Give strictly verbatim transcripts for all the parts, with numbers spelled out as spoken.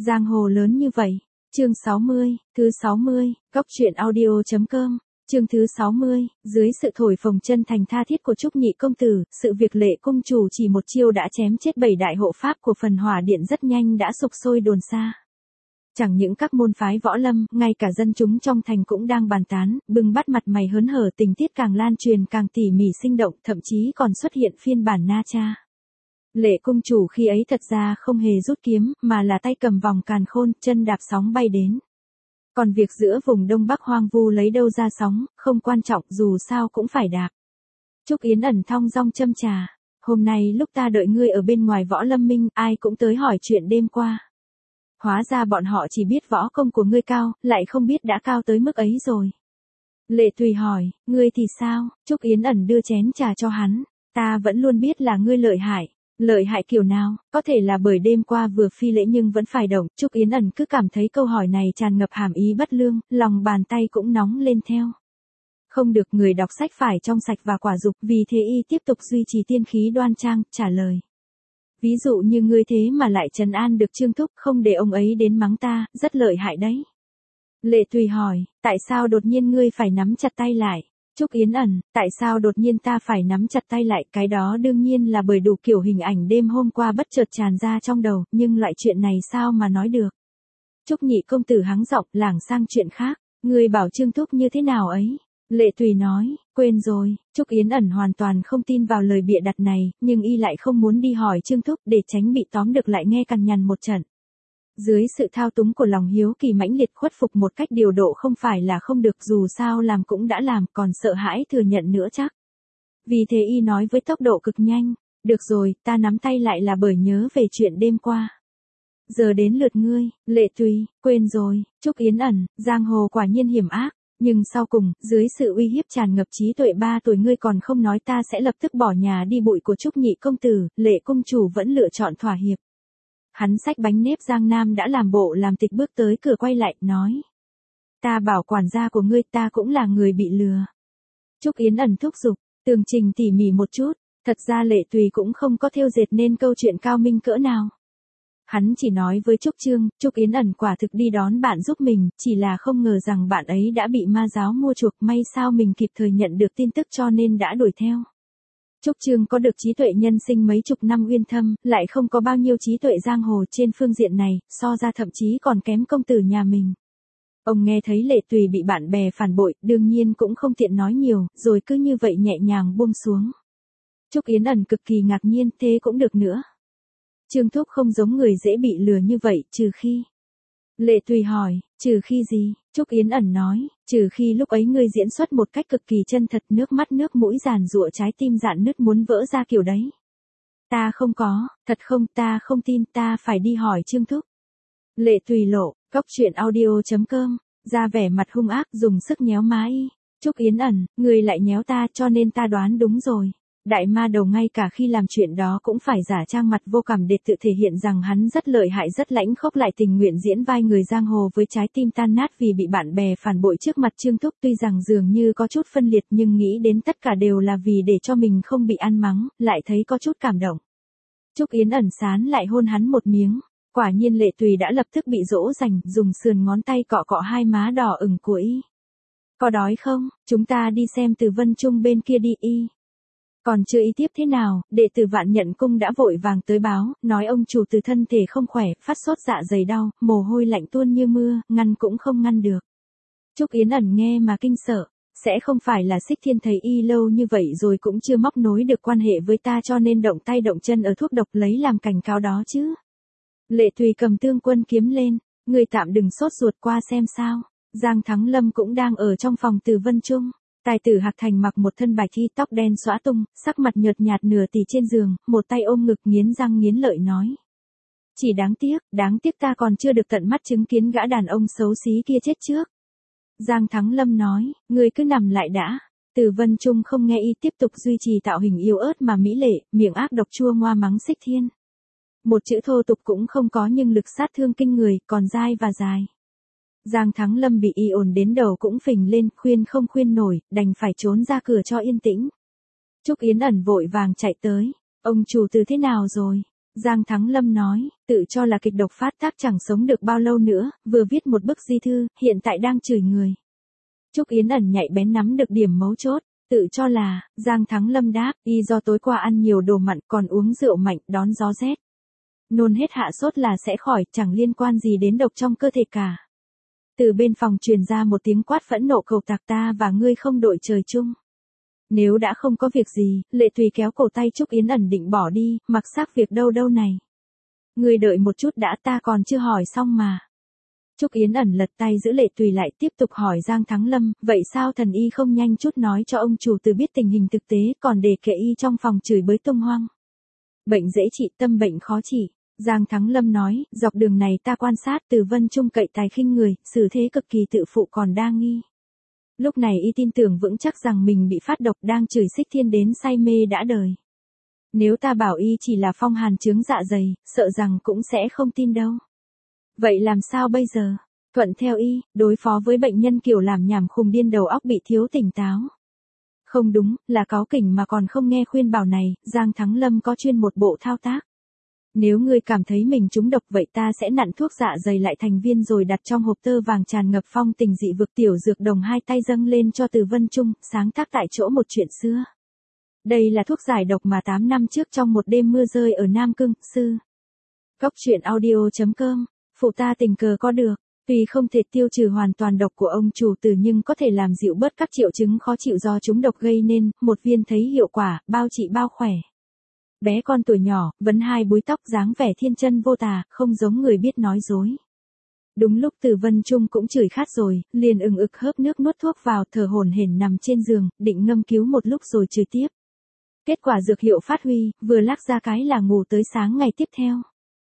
Giang hồ lớn như vậy. Chương sáu mươi, thứ sáu mươi, góc truyện audio chấm com. Chương thứ sáu mươi, dưới sự thổi phồng chân thành tha thiết của Trúc Nhị công tử, sự việc Lệ cung chủ chỉ một chiêu đã chém chết bảy đại hộ pháp của Phần Hỏa Điện rất nhanh đã sục sôi đồn xa. Chẳng những các môn phái võ lâm, ngay cả dân chúng trong thành cũng đang bàn tán, bừng bắt mặt mày hớn hở, tình tiết càng lan truyền càng tỉ mỉ sinh động, thậm chí còn xuất hiện phiên bản na cha. Lệ cung chủ khi ấy thật ra không hề rút kiếm, mà là tay cầm vòng càn khôn, chân đạp sóng bay đến. Còn việc giữa vùng Đông Bắc hoang vu lấy đâu ra sóng, không quan trọng, dù sao cũng phải đạp. Trúc Yến ẩn thong dong châm trà. Hôm nay lúc ta đợi ngươi ở bên ngoài võ lâm minh, ai cũng tới hỏi chuyện đêm qua. Hóa ra bọn họ chỉ biết võ công của ngươi cao, lại không biết đã cao tới mức ấy rồi. Lệ Tùy hỏi, ngươi thì sao? Trúc Yến ẩn đưa chén trà cho hắn. Ta vẫn luôn biết là ngươi lợi hại. Lợi hại kiểu nào? Có thể là bởi đêm qua vừa phi lễ nhưng vẫn phải động. Trúc Yến ẩn cứ cảm thấy câu hỏi này tràn ngập hàm ý bất lương, lòng bàn tay cũng nóng lên theo. Không được, người đọc sách phải trong sạch và quả dục, vì thế y tiếp tục duy trì tiên khí đoan trang, trả lời. Ví dụ như ngươi thế mà lại trấn an được Trương Thúc, không để ông ấy đến mắng ta, rất lợi hại đấy. Lệ Tùy hỏi, tại sao đột nhiên ngươi phải nắm chặt tay lại? Trúc Yến ẩn, tại sao đột nhiên ta phải nắm chặt tay lại? Cái đó đương nhiên là bởi đủ kiểu hình ảnh đêm hôm qua bất chợt tràn ra trong đầu, nhưng loại chuyện này sao mà nói được? Trúc Nhị công tử hắng giọng, lảng sang chuyện khác. Ngươi bảo Trương Thúc như thế nào ấy? Lệ Tùy nói, quên rồi. Trúc Yến ẩn hoàn toàn không tin vào lời bịa đặt này, nhưng y lại không muốn đi hỏi Trương Thúc để tránh bị tóm được lại nghe cằn nhằn một trận. Dưới sự thao túng của lòng hiếu kỳ mãnh liệt, khuất phục một cách điều độ không phải là không được, dù sao làm cũng đã làm, còn sợ hãi thừa nhận nữa chắc. Vì thế y nói với tốc độ cực nhanh, được rồi, ta nắm tay lại là bởi nhớ về chuyện đêm qua. Giờ đến lượt ngươi. Lệ Tùy, quên rồi. Trúc Yến ẩn, giang hồ quả nhiên hiểm ác. Nhưng sau cùng, dưới sự uy hiếp tràn ngập trí tuệ ba tuổi, ngươi còn không nói ta sẽ lập tức bỏ nhà đi bụi của Trúc Nhị công tử. Lệ cung chủ vẫn lựa chọn thỏa hiệp. Hắn xách bánh nếp Giang Nam đã làm bộ làm tịch, bước tới cửa quay lại, nói. Ta bảo quản gia của ngươi, ta cũng là người bị lừa. Trúc Yến ẩn thúc giục, tường trình tỉ mỉ một chút. Thật ra Lệ Tùy cũng không có thêu dệt nên câu chuyện cao minh cỡ nào. Hắn chỉ nói với Trúc Trương, Trúc Yến ẩn quả thực đi đón bạn giúp mình, chỉ là không ngờ rằng bạn ấy đã bị ma giáo mua chuộc, may sao mình kịp thời nhận được tin tức cho nên đã đuổi theo. Trúc Trương có được trí tuệ nhân sinh mấy chục năm uyên thâm, lại không có bao nhiêu trí tuệ giang hồ trên phương diện này, so ra thậm chí còn kém công tử nhà mình. Ông nghe thấy Lệ Tùy bị bạn bè phản bội, đương nhiên cũng không tiện nói nhiều, rồi cứ như vậy nhẹ nhàng buông xuống. Trúc Yến ẩn cực kỳ ngạc nhiên, thế cũng được nữa. Trương Thúc không giống người dễ bị lừa như vậy, trừ khi. Lệ Tùy hỏi, trừ khi gì? Trúc Yến ẩn nói, trừ khi lúc ấy ngươi diễn xuất một cách cực kỳ chân thật, nước mắt nước mũi giàn giụa, trái tim dạn nứt muốn vỡ ra kiểu đấy. Ta không có, thật không, ta không tin, ta phải đi hỏi Trương Thúc. Lệ Tùy lộ, góc truyện audio chấm com, ra vẻ mặt hung ác, dùng sức nhéo má y. Trúc Yến ẩn, ngươi lại nhéo ta, cho nên ta đoán đúng rồi. Đại ma đầu ngay cả khi làm chuyện đó cũng phải giả trang mặt vô cảm để tự thể hiện rằng hắn rất lợi hại, rất lãnh khốc, lại tình nguyện diễn vai người giang hồ với trái tim tan nát vì bị bạn bè phản bội trước mặt Trương Thúc. Tuy rằng dường như có chút phân liệt nhưng nghĩ đến tất cả đều là vì để cho mình không bị ăn mắng, lại thấy có chút cảm động. Trúc Yến ẩn sán lại hôn hắn một miếng. Quả nhiên Lệ Tùy đã lập tức bị dỗ dành, dùng sườn ngón tay cọ cọ hai má đỏ ửng của y. Có đói không? Chúng ta đi xem Từ Vân Trung bên kia đi y. Còn chưa ý tiếp thế nào, đệ tử Vạn Nhận Cung đã vội vàng tới báo, nói ông chủ Từ thân thể không khỏe, phát sốt dạ dày đau, mồ hôi lạnh tuôn như mưa, ngăn cũng không ngăn được. Trúc Yến ẩn nghe mà kinh sợ, sẽ không phải là Xích Thiên thấy y lâu như vậy rồi cũng chưa móc nối được quan hệ với ta cho nên động tay động chân ở thuốc độc lấy làm cảnh cáo đó chứ. Lệ Tùy cầm Tương Quân kiếm lên, người tạm đừng sốt ruột, qua xem sao. Giang Thắng Lâm cũng đang ở trong phòng Từ Vân Trung. Tài tử Hạc Thành mặc một thân bạch y, tóc đen xõa tung, sắc mặt nhợt nhạt nửa tỳ trên giường, một tay ôm ngực nghiến răng nghiến lợi nói. Chỉ đáng tiếc, đáng tiếc ta còn chưa được tận mắt chứng kiến gã đàn ông xấu xí kia chết trước. Giang Thắng Lâm nói, ngươi cứ nằm lại đã. Từ Vân Trung không nghe y, tiếp tục duy trì tạo hình yếu ớt mà mỹ lệ, miệng ác độc chua ngoa mắng Xích Thiên. Một chữ thô tục cũng không có nhưng lực sát thương kinh người, còn dai và dài. Giang Thắng Lâm bị y ồn đến đầu cũng phình lên, khuyên không khuyên nổi, đành phải trốn ra cửa cho yên tĩnh. Trúc Yến ẩn vội vàng chạy tới, ông chủ Từ thế nào rồi? Giang Thắng Lâm nói, tự cho là kịch độc phát tác chẳng sống được bao lâu nữa, vừa viết một bức di thư, hiện tại đang chửi người. Trúc Yến ẩn nhạy bén nắm được điểm mấu chốt, tự cho là, Giang Thắng Lâm đáp, y do tối qua ăn nhiều đồ mặn còn uống rượu mạnh đón gió rét. Nôn hết hạ sốt là sẽ khỏi, chẳng liên quan gì đến độc trong cơ thể cả. Từ bên phòng truyền ra một tiếng quát phẫn nộ cầu tạc ta và ngươi không đội trời chung. Nếu đã không có việc gì, Lệ Tùy kéo cổ tay Trúc Yến ẩn định bỏ đi, mặc xác việc đâu đâu này. Ngươi đợi một chút đã, ta còn chưa hỏi xong mà. Trúc Yến ẩn lật tay giữ Lệ Tùy lại tiếp tục hỏi Giang Thắng Lâm, vậy sao thần y không nhanh chút nói cho ông chủ từ biết tình hình thực tế còn để kệ y trong phòng chửi bới tung hoang. Bệnh dễ trị, tâm bệnh khó trị. Giang Thắng Lâm nói, dọc đường này ta quan sát từ Vân Trung cậy tài khinh người, xử thế cực kỳ tự phụ còn đa nghi. Lúc này y tin tưởng vững chắc rằng mình bị phát độc đang chửi Xích Thiên đến say mê đã đời. Nếu ta bảo y chỉ là phong hàn chứng dạ dày, sợ rằng cũng sẽ không tin đâu. Vậy làm sao bây giờ? Thuận theo y, đối phó với bệnh nhân kiểu làm nhảm khùng điên đầu óc bị thiếu tỉnh táo. Không đúng, là cáu kỉnh mà còn không nghe khuyên bảo này, Giang Thắng Lâm có chuyên một bộ thao tác. Nếu ngươi cảm thấy mình trúng độc vậy ta sẽ nặn thuốc dạ dày lại thành viên rồi đặt trong hộp tơ vàng tràn ngập phong tình dị vực tiểu dược đồng hai tay dâng lên cho Từ Vân Trung, sáng tác tại chỗ một chuyện xưa. Đây là thuốc giải độc mà tám năm trước trong một đêm mưa rơi ở Nam Cương, sư. Góc truyện audio chấm com, phụ ta tình cờ có được, tuy không thể tiêu trừ hoàn toàn độc của ông chủ Từ nhưng có thể làm dịu bớt các triệu chứng khó chịu do chúng độc gây nên, một viên thấy hiệu quả, bao trị bao khỏe. Bé con tuổi nhỏ, vấn hai búi tóc dáng vẻ thiên chân vô tà, không giống người biết nói dối. Đúng lúc Từ Vân Trung cũng chửi khát rồi, liền ừng ực hớp nước nuốt thuốc vào, thở hổn hển nằm trên giường, định ngâm cứu một lúc rồi chửi tiếp. Kết quả dược hiệu phát huy, vừa lắc ra cái là ngủ tới sáng ngày tiếp theo.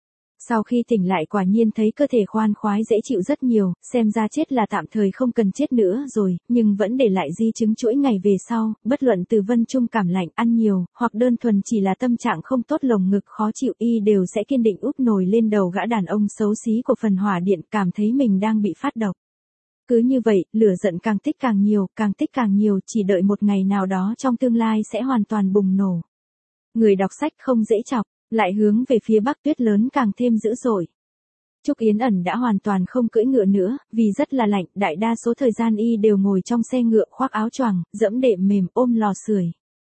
Sau khi tỉnh lại quả nhiên thấy cơ thể khoan khoái dễ chịu rất nhiều, xem ra chết là tạm thời không cần chết nữa rồi, nhưng vẫn để lại di chứng chuỗi ngày về sau, bất luận Từ Vân Trung cảm lạnh ăn nhiều, hoặc đơn thuần chỉ là tâm trạng không tốt lồng ngực khó chịu y đều sẽ kiên định úp nồi lên đầu gã đàn ông xấu xí của phần hỏa điện cảm thấy mình đang bị phát độc. Cứ như vậy, lửa giận càng tích càng nhiều, càng tích càng nhiều, chỉ đợi một ngày nào đó trong tương lai sẽ hoàn toàn bùng nổ. Người đọc sách không dễ chọc. Lại hướng về phía Bắc tuyết lớn càng thêm dữ dội. Trúc Yến ẩn đã hoàn toàn không cưỡi ngựa nữa, vì rất là lạnh, đại đa số thời gian y đều ngồi trong xe ngựa khoác áo choàng, dẫm đệm mềm ôm lò sưởi.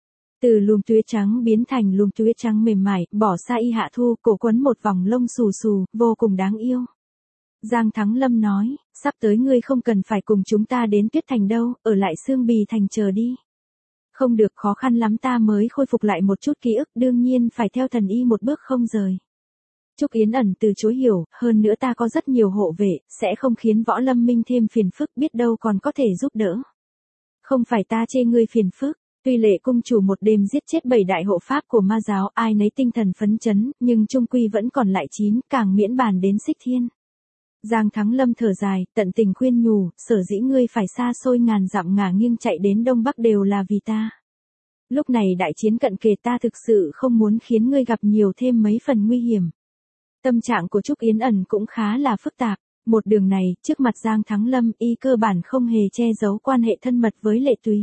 Từ lùm tuyết trắng biến thành lùm tuyết trắng mềm mại, bỏ xa y hạ thu, cổ quấn một vòng lông xù xù, vô cùng đáng yêu. Giang Thắng Lâm nói, sắp tới ngươi không cần phải cùng chúng ta đến Tuyết Thành đâu, ở lại Xương Bì Thành chờ đi. Không được, khó khăn lắm ta mới khôi phục lại một chút ký ức, đương nhiên phải theo thần y một bước không rời. Trúc Yến ẩn từ chối hiểu, hơn nữa ta có rất nhiều hộ vệ, sẽ không khiến Võ Lâm Minh thêm phiền phức, biết đâu còn có thể giúp đỡ. Không phải ta chê ngươi phiền phức, tuy Lệ cung chủ một đêm giết chết bảy đại hộ pháp của ma giáo, ai nấy tinh thần phấn chấn, nhưng trung quy vẫn còn lại chín, càng miễn bàn đến Xích Thiên. Giang Thắng Lâm thở dài, tận tình khuyên nhủ, sở dĩ ngươi phải xa xôi ngàn dặm ngả nghiêng chạy đến Đông Bắc đều là vì ta. Lúc này đại chiến cận kề ta thực sự không muốn khiến ngươi gặp nhiều thêm mấy phần nguy hiểm. Tâm trạng của Trúc Yến ẩn cũng khá là phức tạp, một đường này, trước mặt Giang Thắng Lâm y cơ bản không hề che giấu quan hệ thân mật với Lệ Tùy.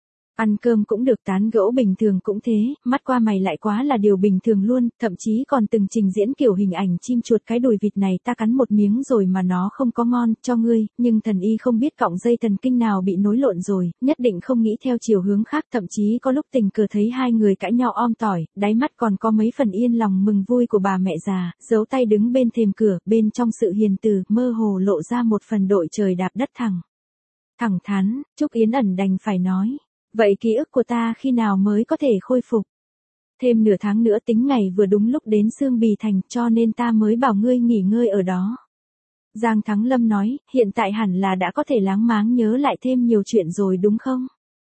Ăn cơm cũng được, tán gẫu bình thường cũng thế, mắt qua mày lại quá là điều bình thường luôn, thậm chí còn từng trình diễn kiểu hình ảnh chim chuột cái đùi vịt này ta cắn một miếng rồi mà nó không có ngon, cho ngươi, nhưng thần y không biết cọng dây thần kinh nào bị nối lộn rồi, nhất định không nghĩ theo chiều hướng khác, thậm chí có lúc tình cờ thấy hai người cãi nhau om tỏi, đáy mắt còn có mấy phần yên lòng mừng vui của bà mẹ già, giấu tay đứng bên thềm cửa, bên trong sự hiền từ, mơ hồ lộ ra một phần đội trời đạp đất thẳng. Thẳng thắn, Trúc Yến ẩn đành phải nói. Vậy ký ức của ta khi nào mới có thể khôi phục? Thêm nửa tháng nữa tính ngày vừa đúng lúc đến Xương Bì Thành, cho nên ta mới bảo ngươi nghỉ ngơi ở đó. Giang Thắng Lâm nói, hiện tại hẳn là đã có thể láng máng nhớ lại thêm nhiều chuyện rồi đúng không?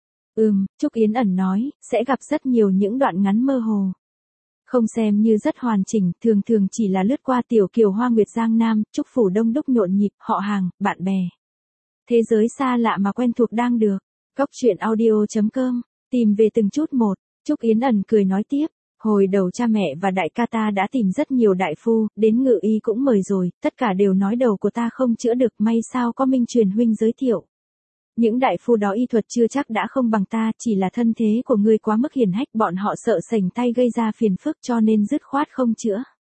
Ừm, Trúc Yến ẩn nói, sẽ gặp rất nhiều những đoạn ngắn mơ hồ. Không xem như rất hoàn chỉnh, thường thường chỉ là lướt qua tiểu kiều Hoa Nguyệt Giang Nam, Trúc phủ đông đúc nhộn nhịp, họ hàng, bạn bè. Thế giới xa lạ mà quen thuộc đang được. Góc truyện audio chấm com, tìm về từng chút một, Trúc Yến ẩn cười nói tiếp, hồi đầu cha mẹ và đại ca ta đã tìm rất nhiều đại phu, đến Ngự Y cũng mời rồi, tất cả đều nói đầu của ta không chữa được, may sao có Minh Truyền huynh giới thiệu. Những đại phu đó y thuật chưa chắc đã không bằng ta, chỉ là thân thế của ngươi quá mức hiển hách, bọn họ sợ sành tay gây ra phiền phức cho nên dứt khoát không chữa.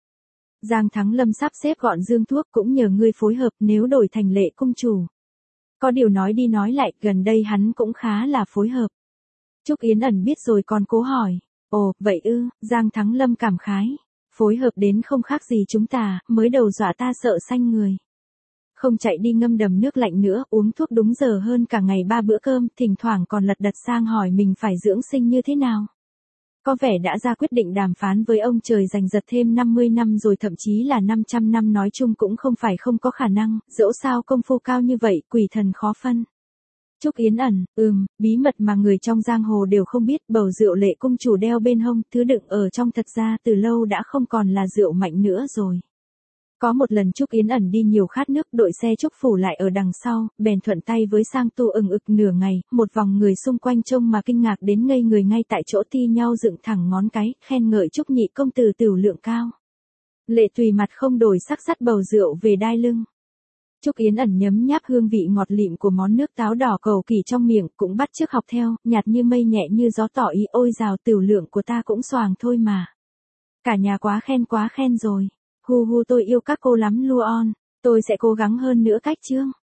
Giang Thắng Lâm sắp xếp gọn dương thuốc cũng nhờ ngươi phối hợp nếu đổi thành Lệ công chủ. Có điều nói đi nói lại, gần đây hắn cũng khá là phối hợp. Trúc Yến ẩn biết rồi còn cố hỏi. Ồ, vậy ư, Giang Thắng Lâm cảm khái. Phối hợp đến không khác gì chúng ta, mới đầu dọa ta sợ xanh người. Không chạy đi ngâm đầm nước lạnh nữa, uống thuốc đúng giờ hơn cả ngày ba bữa cơm, thỉnh thoảng còn lật đật sang hỏi mình phải dưỡng sinh như thế nào. Có vẻ đã ra quyết định đàm phán với ông trời giành giật thêm năm mươi năm rồi, thậm chí là năm trăm năm, nói chung cũng không phải không có khả năng, dẫu sao công phu cao như vậy, quỷ thần khó phân. Trúc Yến ẩn, ừm, bí mật mà người trong giang hồ đều không biết, bầu rượu Lệ công chủ đeo bên hông, thứ đựng ở trong thật ra từ lâu đã không còn là rượu mạnh nữa rồi. Có một lần Trúc Yến ẩn đi nhiều khát nước, đội xe Trúc phủ lại ở đằng sau, bèn thuận tay với sang tu ừng ực nửa ngày, một vòng người xung quanh trông mà kinh ngạc đến ngây người ngay tại chỗ, ti nhau dựng thẳng ngón cái, khen ngợi Trúc nhị công tử tửu lượng cao. Lệ Tùy mặt không đổi sắc dắt bầu rượu về đai lưng. Trúc Yến ẩn nhấm nháp hương vị ngọt lịm của món nước táo đỏ cầu kỳ trong miệng, cũng bắt chước học theo, nhạt như mây nhẹ như gió, tỏ ý ôi dào tửu lượng của ta cũng xoàng thôi mà. Cả nhà quá khen quá khen rồi. Hu hu, tôi yêu các cô lắm luôn, tôi sẽ cố gắng hơn nữa cách chương.